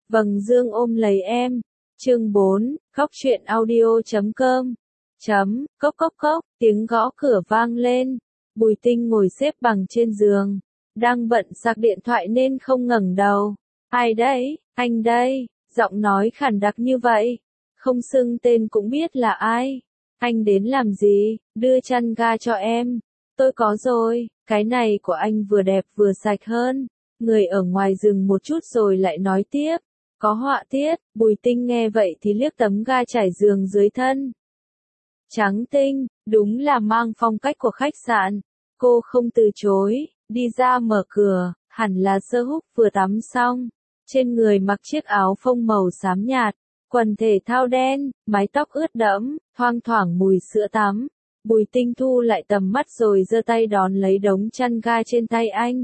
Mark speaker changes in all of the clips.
Speaker 1: Vầng dương ôm lấy em. Chương 4, khóc chuyện audio.com. Cốc cốc cốc, tiếng gõ cửa vang lên. Bùi Tinh ngồi xếp bằng trên giường, đang bận sạc điện thoại nên không ngẩng đầu. Ai đấy, anh đây, giọng nói khàn đặc như vậy. Không xưng tên cũng biết là ai. Anh đến làm gì, đưa chăn ga cho em. Tôi có rồi, cái này của anh vừa đẹp vừa sạch hơn. Người ở ngoài dừng một chút rồi lại nói tiếp. Có họa tiết, Bùi Tinh nghe vậy thì liếc tấm ga trải giường dưới thân. Trắng tinh, đúng là mang phong cách của khách sạn. Cô không từ chối, đi ra mở cửa, hẳn là Sơ Húc vừa tắm xong. Trên người mặc chiếc áo phông màu xám nhạt, quần thể thao đen, mái tóc ướt đẫm, thoang thoảng mùi sữa tắm. Bùi Tinh thu lại tầm mắt rồi giơ tay đón lấy đống chăn ga trên tay anh.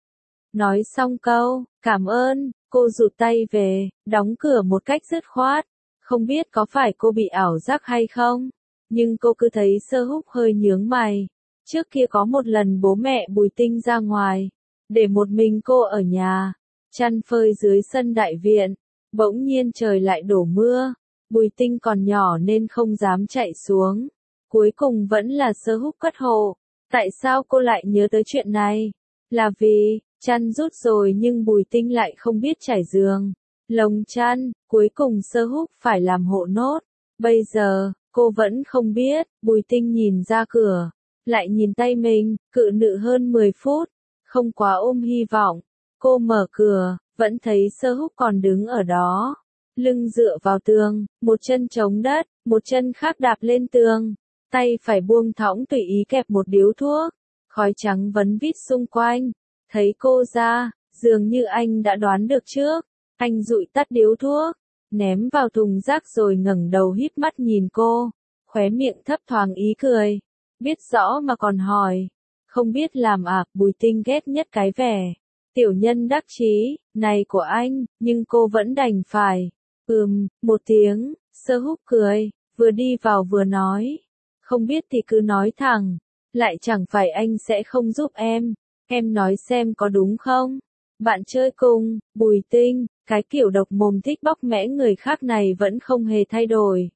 Speaker 1: Nói xong câu, cảm ơn, cô rụt tay về, đóng cửa một cách dứt khoát. Không biết có phải cô bị ảo giác hay không, nhưng cô cứ thấy Sơ Húc hơi nhướng mày. Trước kia có một lần bố mẹ Bùi Tinh ra ngoài, để một mình cô ở nhà, chăn phơi dưới sân đại viện. Bỗng nhiên trời lại đổ mưa, Bùi Tinh còn nhỏ nên không dám chạy xuống. Cuối cùng vẫn là Sơ Húc cất hộ. Tại sao cô lại nhớ tới chuyện này? Là vì, chăn rút rồi nhưng Bùi Tinh lại không biết trải giường, lồng chăn, cuối cùng Sơ Húc phải làm hộ nốt. Bây giờ, cô vẫn không biết. Bùi Tinh nhìn ra cửa, lại nhìn tay mình, cự nữ hơn 10 phút, không quá ôm hy vọng. Cô mở cửa, vẫn thấy Sơ Húc còn đứng ở đó, lưng dựa vào tường, một chân chống đất, một chân khác đạp lên tường, tay phải buông thõng tùy ý kẹp một điếu thuốc, khói trắng vấn vít xung quanh. Thấy cô ra, dường như anh đã đoán được trước, anh dụi tắt điếu thuốc, ném vào thùng rác rồi ngẩng đầu híp mắt nhìn cô, khóe miệng thấp thoáng ý cười. Biết rõ mà còn hỏi, không biết làm à? Bùi Tinh ghét nhất cái vẻ tiểu nhân đắc chí này của anh, nhưng cô vẫn đành phải. Một tiếng. Sơ Húc cười, vừa đi vào vừa nói, không biết thì cứ nói thẳng, lại chẳng phải anh sẽ không giúp em nói xem có đúng không? Bạn chơi cùng. Bùi Tinh, cái kiểu độc mồm thích bóc mẽ người khác này vẫn không hề thay đổi.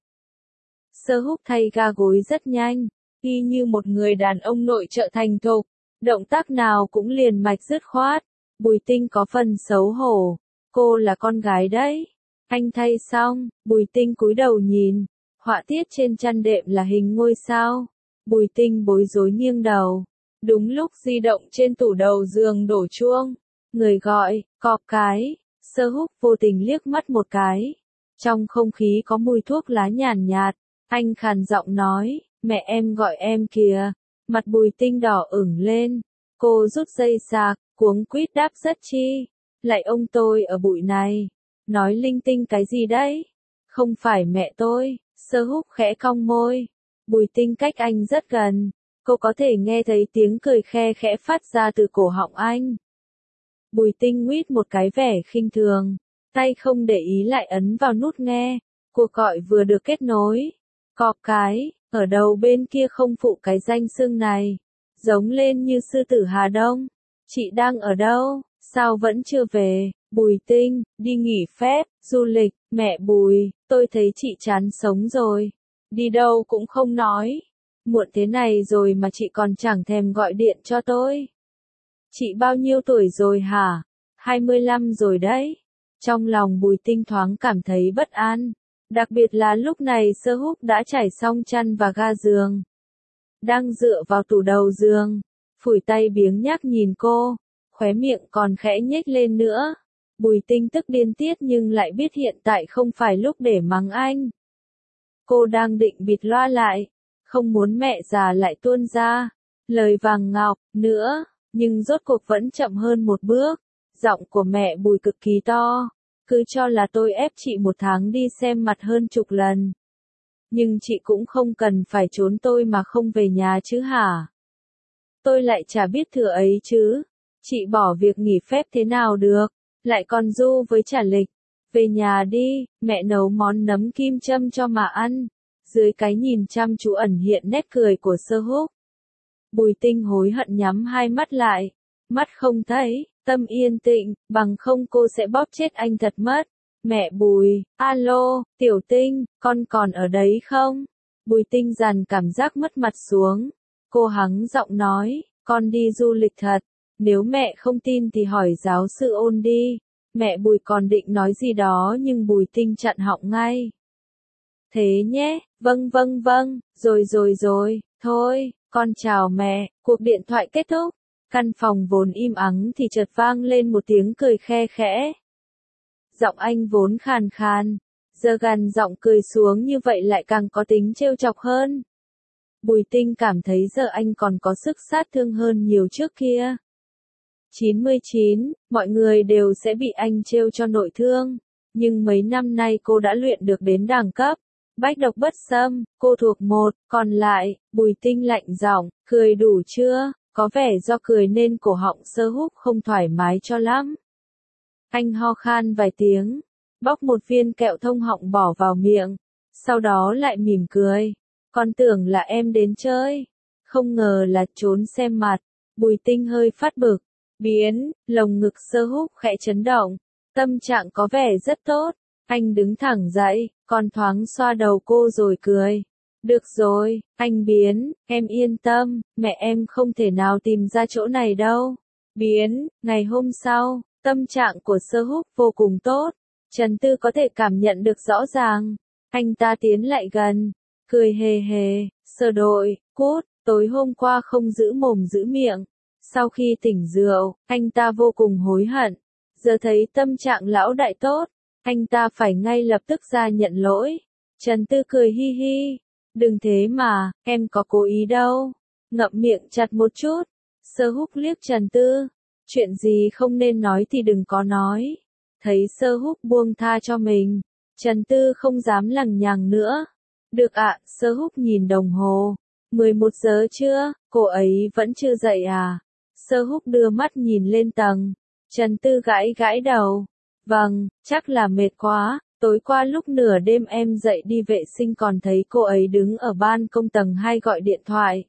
Speaker 1: Sơ Húc thay ga gối rất nhanh, y như một người đàn ông nội trợ thành thục, động tác nào cũng liền mạch dứt khoát. Bùi Tinh có phần xấu hổ, cô là con gái đấy. Anh thay xong, Bùi Tinh cúi đầu nhìn, họa tiết trên chăn đệm là hình ngôi sao. Bùi Tinh bối rối nghiêng đầu. Đúng lúc di động trên tủ đầu giường đổ chuông, người gọi, cọp cái. Sơ Húc vô tình liếc mắt một cái. Trong không khí có mùi thuốc lá nhàn nhạt, anh khàn giọng nói, mẹ em gọi em kìa. Mặt Bùi Tinh đỏ ửng lên, cô rút dây sạc, cuống quýt đáp rất chi. Lại ông tôi ở bụi này, nói linh tinh cái gì đấy? Không phải mẹ tôi. Sơ Húc khẽ cong môi. Bùi Tinh cách anh rất gần, cô có thể nghe thấy tiếng cười khe khẽ phát ra từ cổ họng anh. Bùi Tinh nguýt một cái vẻ khinh thường, tay không để ý lại ấn vào nút nghe. Cuộc gọi vừa được kết nối. Cọp cái, ở đầu bên kia không phụ cái danh xưng này, giống lên như sư tử Hà Đông. Chị đang ở đâu? Sao vẫn chưa về? Bùi Tinh, đi nghỉ phép, du lịch. Mẹ Bùi, tôi thấy chị chán sống rồi. Đi đâu cũng không nói. Muộn thế này rồi mà chị còn chẳng thèm gọi điện cho tôi. Chị bao nhiêu tuổi rồi hả? 25 rồi đấy. Trong lòng Bùi Tinh thoáng cảm thấy bất an. Đặc biệt là lúc này Sơ Húc đã trải xong chăn và ga giường, đang dựa vào tủ đầu giường, phủi tay biếng nhác nhìn cô, khóe miệng còn khẽ nhếch lên nữa. Bùi Tinh tức điên tiết nhưng lại biết hiện tại không phải lúc để mắng anh. Cô đang định bịt loa lại, không muốn mẹ già lại tuôn ra lời vàng ngọc nữa, nhưng rốt cuộc vẫn chậm hơn một bước. Giọng của mẹ Bùi cực kỳ to, cứ cho là tôi ép chị một tháng đi xem mặt hơn chục lần. Nhưng chị cũng không cần phải trốn tôi mà không về nhà chứ hả? Tôi lại chả biết thừa ấy chứ. Chị bỏ việc nghỉ phép thế nào được, lại còn du với trả lịch. Về nhà đi, mẹ nấu món nấm kim châm cho mà ăn. Dưới cái nhìn chăm chú ẩn hiện nét cười của Sơ Húc, Bùi Tinh hối hận nhắm hai mắt lại. Mắt không thấy, tâm yên tĩnh, bằng không cô sẽ bóp chết anh thật mất. Mẹ Bùi, alo, Tiểu Tinh, con còn ở đấy không? Bùi Tinh dằn cảm giác mất mặt xuống. Cô hắng giọng nói, con đi du lịch thật. Nếu mẹ không tin thì hỏi giáo sư Ôn đi. Mẹ Bùi còn định nói gì đó nhưng Bùi Tinh chặn họng ngay. Thế nhé, vâng, rồi, thôi, con chào mẹ. Cuộc điện thoại kết thúc. Căn phòng vốn im ắng thì chợt vang lên một tiếng cười khe khẽ. Giọng anh vốn khàn khàn, giờ gằn giọng cười xuống như vậy lại càng có tính trêu chọc hơn. Bùi Tinh cảm thấy giờ anh còn có sức sát thương hơn nhiều trước kia. 99, mọi người đều sẽ bị anh trêu cho nội thương, nhưng mấy năm nay cô đã luyện được đến đẳng cấp bách độc bất xâm, cô thuộc một, còn lại, Bùi Tinh lạnh giọng, cười đủ chưa? Có vẻ do cười nên cổ họng Sơ Húc không thoải mái cho lắm. Anh ho khan vài tiếng, bóc một viên kẹo thông họng bỏ vào miệng, sau đó lại mỉm cười. Con tưởng là em đến chơi, không ngờ là trốn xem mặt. Bùi Tinh hơi phát bực, biến, lồng ngực Sơ Húc khẽ chấn động, tâm trạng có vẻ rất tốt. Anh đứng thẳng dậy, còn thoáng xoa đầu cô rồi cười. Được rồi, anh Biến, em yên tâm, mẹ em không thể nào tìm ra chỗ này đâu. Biến, ngày hôm sau, tâm trạng của Sơ Húc vô cùng tốt. Trần Tư có thể cảm nhận được rõ ràng. Anh ta tiến lại gần, cười hề hề, Sơ đội, cút, tối hôm qua không giữ mồm giữ miệng. Sau khi tỉnh rượu, anh ta vô cùng hối hận. Giờ thấy tâm trạng lão đại tốt, anh ta phải ngay lập tức ra nhận lỗi. Trần Tư cười hi hi. Đừng thế mà, em có cố ý đâu. Ngậm miệng chặt một chút. Sơ Húc liếc Trần Tư. Chuyện gì không nên nói thì đừng có nói. Thấy Sơ Húc buông tha cho mình, Trần Tư không dám lằng nhằng nữa. Được ạ, Sơ Húc nhìn đồng hồ. 11 giờ chưa, cô ấy vẫn chưa dậy à? Sơ Húc đưa mắt nhìn lên tầng. Trần Tư gãi gãi đầu. Vâng, chắc là mệt quá. Tối qua lúc nửa đêm em dậy đi vệ sinh còn thấy cô ấy đứng ở ban công tầng 2 gọi điện thoại.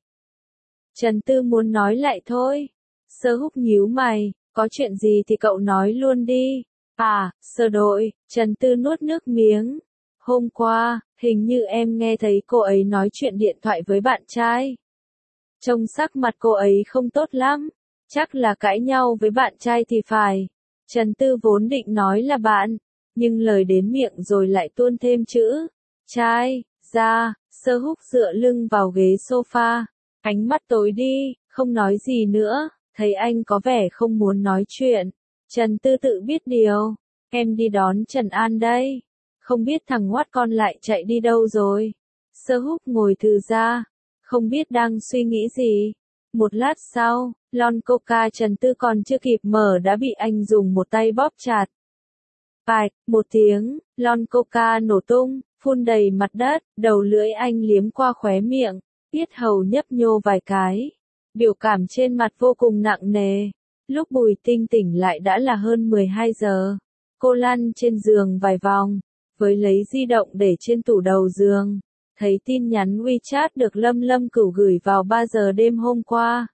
Speaker 1: Trần Tư muốn nói lại thôi. Sơ Húc nhíu mày, có chuyện gì thì cậu nói luôn đi. À, Sơ đội, Trần Tư nuốt nước miếng. Hôm qua, hình như em nghe thấy cô ấy nói chuyện điện thoại với bạn trai. Trông sắc mặt cô ấy không tốt lắm, chắc là cãi nhau với bạn trai thì phải. Trần Tư vốn định nói là bạn, nhưng lời đến miệng rồi lại tuôn thêm chữ trai ra. Sơ Húc dựa lưng vào ghế sofa, ánh mắt tối đi, không nói gì nữa. Thấy anh có vẻ không muốn nói chuyện, Trần Tư tự biết điều. Em đi đón Trần An đây. Không biết thằng ngoát con lại chạy đi đâu rồi. Sơ Húc ngồi thư ra, không biết đang suy nghĩ gì. Một lát sau, lon coca Trần Tư còn chưa kịp mở đã bị anh dùng một tay bóp chặt. Bạch, một tiếng, lon coca nổ tung, phun đầy mặt đất, đầu lưỡi anh liếm qua khóe miệng, yết hầu nhấp nhô vài cái. Biểu cảm trên mặt vô cùng nặng nề. Lúc Bùi Tinh tỉnh lại đã là hơn 12 giờ. Cô lăn trên giường vài vòng, với lấy di động để trên tủ đầu giường. Thấy tin nhắn WeChat được Lâm Cửu gửi vào 3 giờ đêm hôm qua.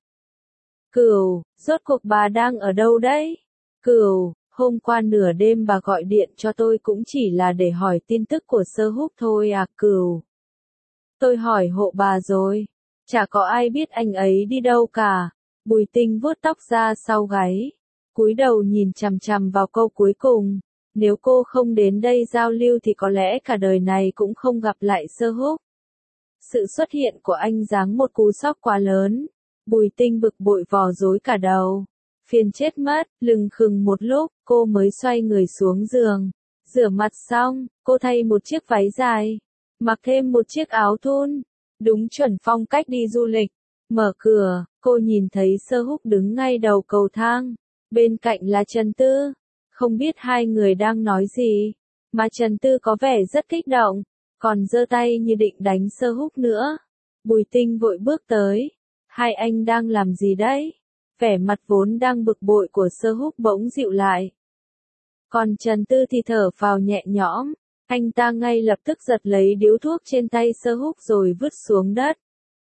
Speaker 1: Cửu, rốt cuộc bà đang ở đâu đấy? Cửu, hôm qua nửa đêm bà gọi điện cho tôi cũng chỉ là để hỏi tin tức của Sơ Húc thôi à Cửu. Tôi hỏi hộ bà rồi. Chả có ai biết anh ấy đi đâu cả. Bùi Tinh vuốt tóc ra sau gáy, cúi đầu nhìn chằm chằm vào câu cuối cùng. Nếu cô không đến đây giao lưu thì có lẽ cả đời này cũng không gặp lại Sơ Húc. Sự xuất hiện của anh giáng một cú sốc quá lớn. Bùi Tinh bực bội vò rối cả đầu. Phiền chết mất, lừng khừng một lúc, cô mới xoay người xuống giường. Rửa mặt xong, cô thay một chiếc váy dài, mặc thêm một chiếc áo thun. Đúng chuẩn phong cách đi du lịch. Mở cửa, cô nhìn thấy Sơ Húc đứng ngay đầu cầu thang. Bên cạnh là Trần Tư. Không biết hai người đang nói gì, mà Trần Tư có vẻ rất kích động, còn giơ tay như định đánh Sơ Húc nữa. Bùi Tinh vội bước tới. Hai anh đang làm gì đấy? Vẻ mặt vốn đang bực bội của Sơ Húc bỗng dịu lại. Còn Trần Tư thì thở phào nhẹ nhõm. Anh ta ngay lập tức giật lấy điếu thuốc trên tay Sơ Húc rồi vứt xuống đất.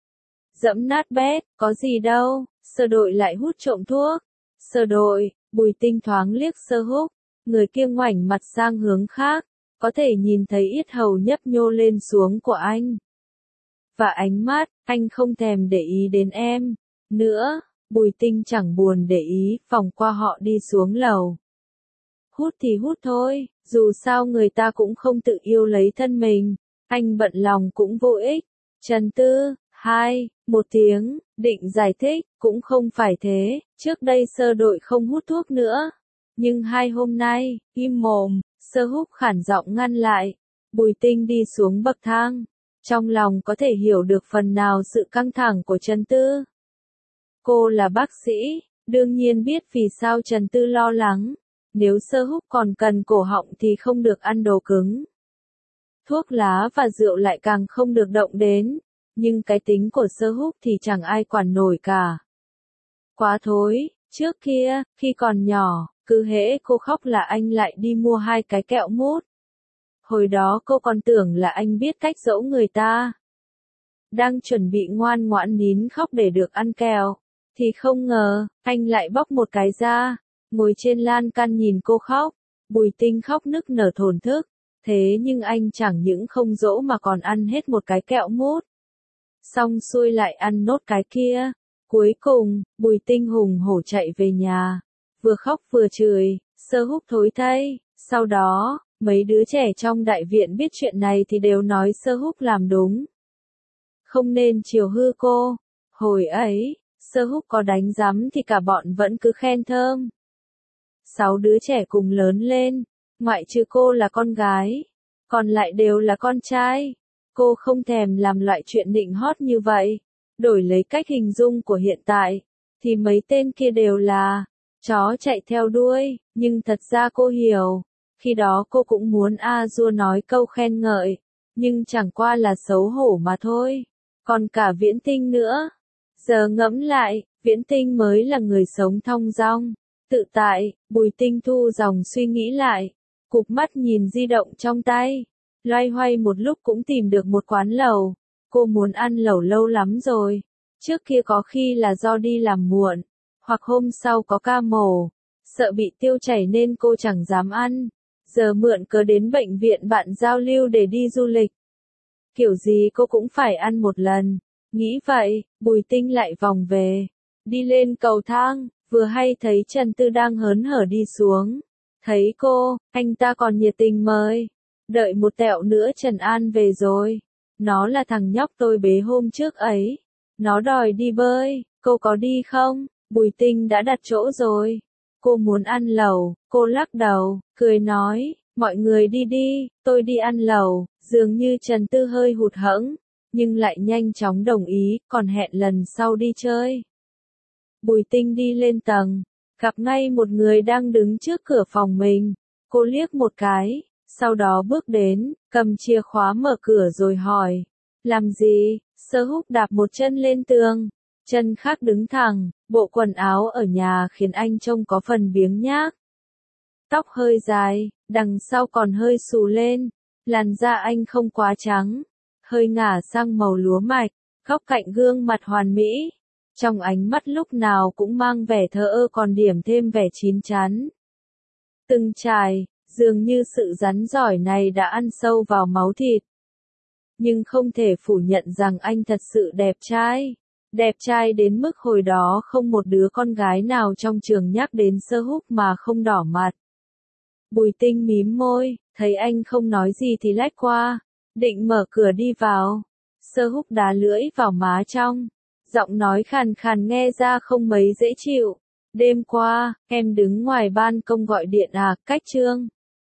Speaker 1: Dẫm nát bét, có gì đâu, Sơ đội lại hút trộm thuốc. Sơ đội, Bùi Tinh thoáng liếc Sơ Húc. người kia ngoảnh mặt sang hướng khác, có thể nhìn thấy yết hầu nhấp nhô lên xuống của anh. Và ánh mắt, anh không thèm để ý đến em nữa. Bùi Tinh chẳng buồn để ý, vòng qua họ đi xuống lầu. Hút thì hút thôi, dù sao người ta cũng không tự yêu lấy thân mình, anh bận lòng cũng vô ích. Trần Tư, một tiếng, định giải thích, cũng không phải thế, trước đây Sơ đội không hút thuốc nữa. Nhưng 2 hôm nay, im mồm, Sơ Húc khản giọng ngăn lại. Bùi Tinh đi xuống bậc thang, trong lòng có thể hiểu được phần nào sự căng thẳng của Trần Tư. Cô là bác sĩ, đương nhiên biết vì sao Trần Tư lo lắng. Nếu Sơ Húc còn cần cổ họng thì không được ăn đồ cứng. Thuốc lá và rượu lại càng không được động đến. Nhưng cái tính của Sơ Húc thì chẳng ai quản nổi cả. Quá thối, trước kia, khi còn nhỏ, cứ hễ cô khóc là anh lại đi mua 2 cái kẹo mút. Hồi đó cô còn tưởng là anh biết cách dỗ người ta. Đang chuẩn bị ngoan ngoãn nín khóc để được ăn kẹo, thì không ngờ, anh lại bóc một cái ra, ngồi trên lan can nhìn cô khóc. Bùi Tinh khóc nức nở thổn thức, thế nhưng anh chẳng những không dỗ mà còn ăn hết một cái kẹo mút. Xong xuôi lại ăn nốt cái kia. Cuối cùng, Bùi Tinh hùng hổ chạy về nhà, vừa khóc vừa chửi, Sơ Húc thối thay. Sau đó, mấy đứa trẻ trong đại viện biết chuyện này thì đều nói Sơ Húc làm đúng. Không nên chiều hư cô. Hồi ấy, Sơ Húc có đánh giấm thì cả bọn vẫn cứ khen thơm. 6 đứa trẻ cùng lớn lên, ngoại trừ cô là con gái, còn lại đều là con trai. Cô không thèm làm loại chuyện nịnh hót như vậy. Đổi lấy cách hình dung của hiện tại, thì mấy tên kia đều là chó chạy theo đuôi, nhưng thật ra cô hiểu. Khi đó cô cũng muốn A-dua nói câu khen ngợi, nhưng chẳng qua là xấu hổ mà thôi. Còn cả Viễn Tinh nữa. Giờ ngẫm lại, Viễn Tinh mới là người sống thong dong, tự tại. Bùi Tinh thu dòng suy nghĩ lại, cụp mắt nhìn di động trong tay, loay hoay một lúc cũng tìm được một quán lẩu. Cô muốn ăn lẩu lâu lắm rồi. Trước kia có khi là do đi làm muộn, hoặc hôm sau có ca mổ, sợ bị tiêu chảy nên cô chẳng dám ăn. Giờ mượn cớ đến bệnh viện bạn giao lưu để đi du lịch. Kiểu gì cô cũng phải ăn một lần. Nghĩ vậy, Bùi Tinh lại vòng về. Đi lên cầu thang, vừa hay thấy Trần Tư đang hớn hở đi xuống. Thấy cô, anh ta còn nhiệt tình mời. Đợi một tẹo nữa Trần An về rồi. Nó là thằng nhóc tôi bế hôm trước ấy. Nó đòi đi bơi, cô có đi không? Bùi Tinh đã đặt chỗ rồi. Cô muốn ăn lẩu, cô lắc đầu, cười nói, mọi người đi đi, tôi đi ăn lẩu. Dường như Trần Tư hơi hụt hẫng, nhưng lại nhanh chóng đồng ý, còn hẹn lần sau đi chơi. Bùi Tinh đi lên tầng, gặp ngay một người đang đứng trước cửa phòng mình. Cô liếc một cái, sau đó bước đến, cầm chìa khóa mở cửa rồi hỏi, làm gì? Sơ Húc đạp một chân lên tường, chân khác đứng thẳng, bộ quần áo ở nhà khiến anh trông có phần biếng nhác. Tóc hơi dài, đằng sau còn hơi xù lên, làn da anh không quá trắng, hơi ngả sang màu lúa mạch, góc cạnh gương mặt hoàn mỹ. Trong ánh mắt lúc nào cũng mang vẻ thờ ơ còn điểm thêm vẻ chín chắn. Từng trải, dường như sự rắn rỏi này đã ăn sâu vào máu thịt. Nhưng không thể phủ nhận rằng anh thật sự đẹp trai. Đẹp trai đến mức hồi đó không một đứa con gái nào trong trường nhắc đến Sơ Húc mà không đỏ mặt. Bùi Tinh mím môi, thấy anh không nói gì thì lách qua, định mở cửa đi vào. Sơ Húc đá lưỡi vào má trong, giọng nói khàn khàn nghe ra không mấy dễ chịu. Đêm qua, em đứng ngoài ban công gọi điện à, cách Trương.